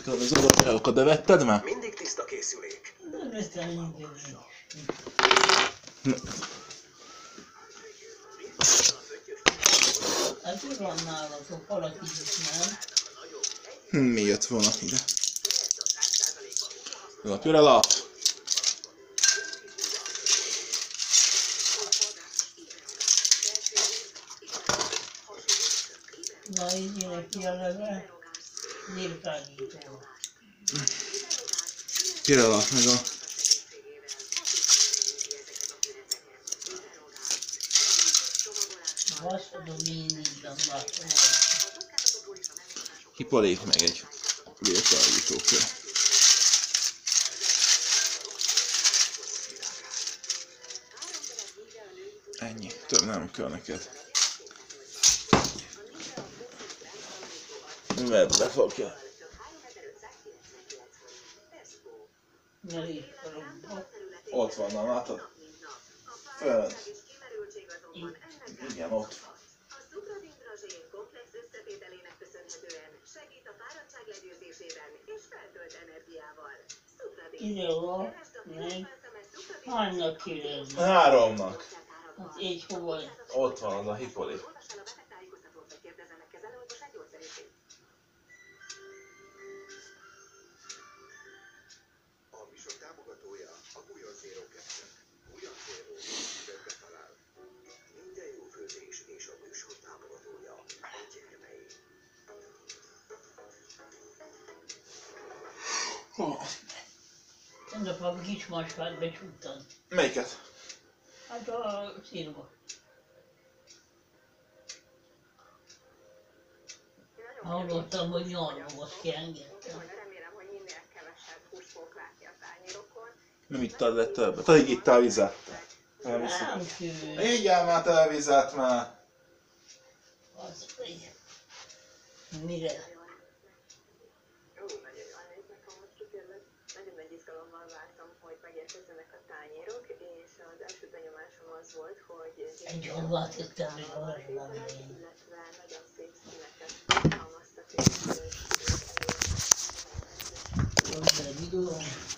ezeket az adatságokat, de vetted már? Mindig tiszta készülék. Nem vettem mindent. Hát mi van nálatok? Valaki is nem? Mi jött volna ide? Lap, jöre lap! Na így jönnek ki a level. Néptágító. Jöre lap, meg a... Azt adom én így, nem látom. Hipolék meg egy vértágítókör. Ennyi, több nem kell neked. Vedd be, fogja. Ne így karomba. Ott van, nem látod? Fönt. Igen, ott van. A Supradin-Dragén komplex összetételének köszönhetően segít a fáradtság legyőzésében és feltölt energiával. Supradin. Ide van, meg. Hánynak kérdezni? 3-nak. Hát így hova? Ott van az a hipolék. Olvassál a betegtájékoztatót, vagy kérdezzenek kezelőorvosát gyógyszerészét. A műsor támogatója a Bujon Zero 2. Bujon Zero mindenbe talál. Minden jó főzés és a műsor támogatója a gyermei. Tegnap a kis maskát becsúttad. Melyiket? Hát a szírba. Hallottam, hogy nyarlót kiengedtem. Remélem, hogy minél kevesebb húsfók látja a tányérokon. Nem ittad le többet. Pedig ittál vizet. Nem fő. Igen, már te vizet már. Az pedig. Mire? Ó, nagyon jó, nekem most kitérve. Nagyon nagy izgalommal vártam, hogy megérkezzenek a tányérok, és az első benyomásom az volt, hogy Egy alvát jöttem, hogy arra van én. illetve nagyon szép színeket alkalmaztak, és Videó.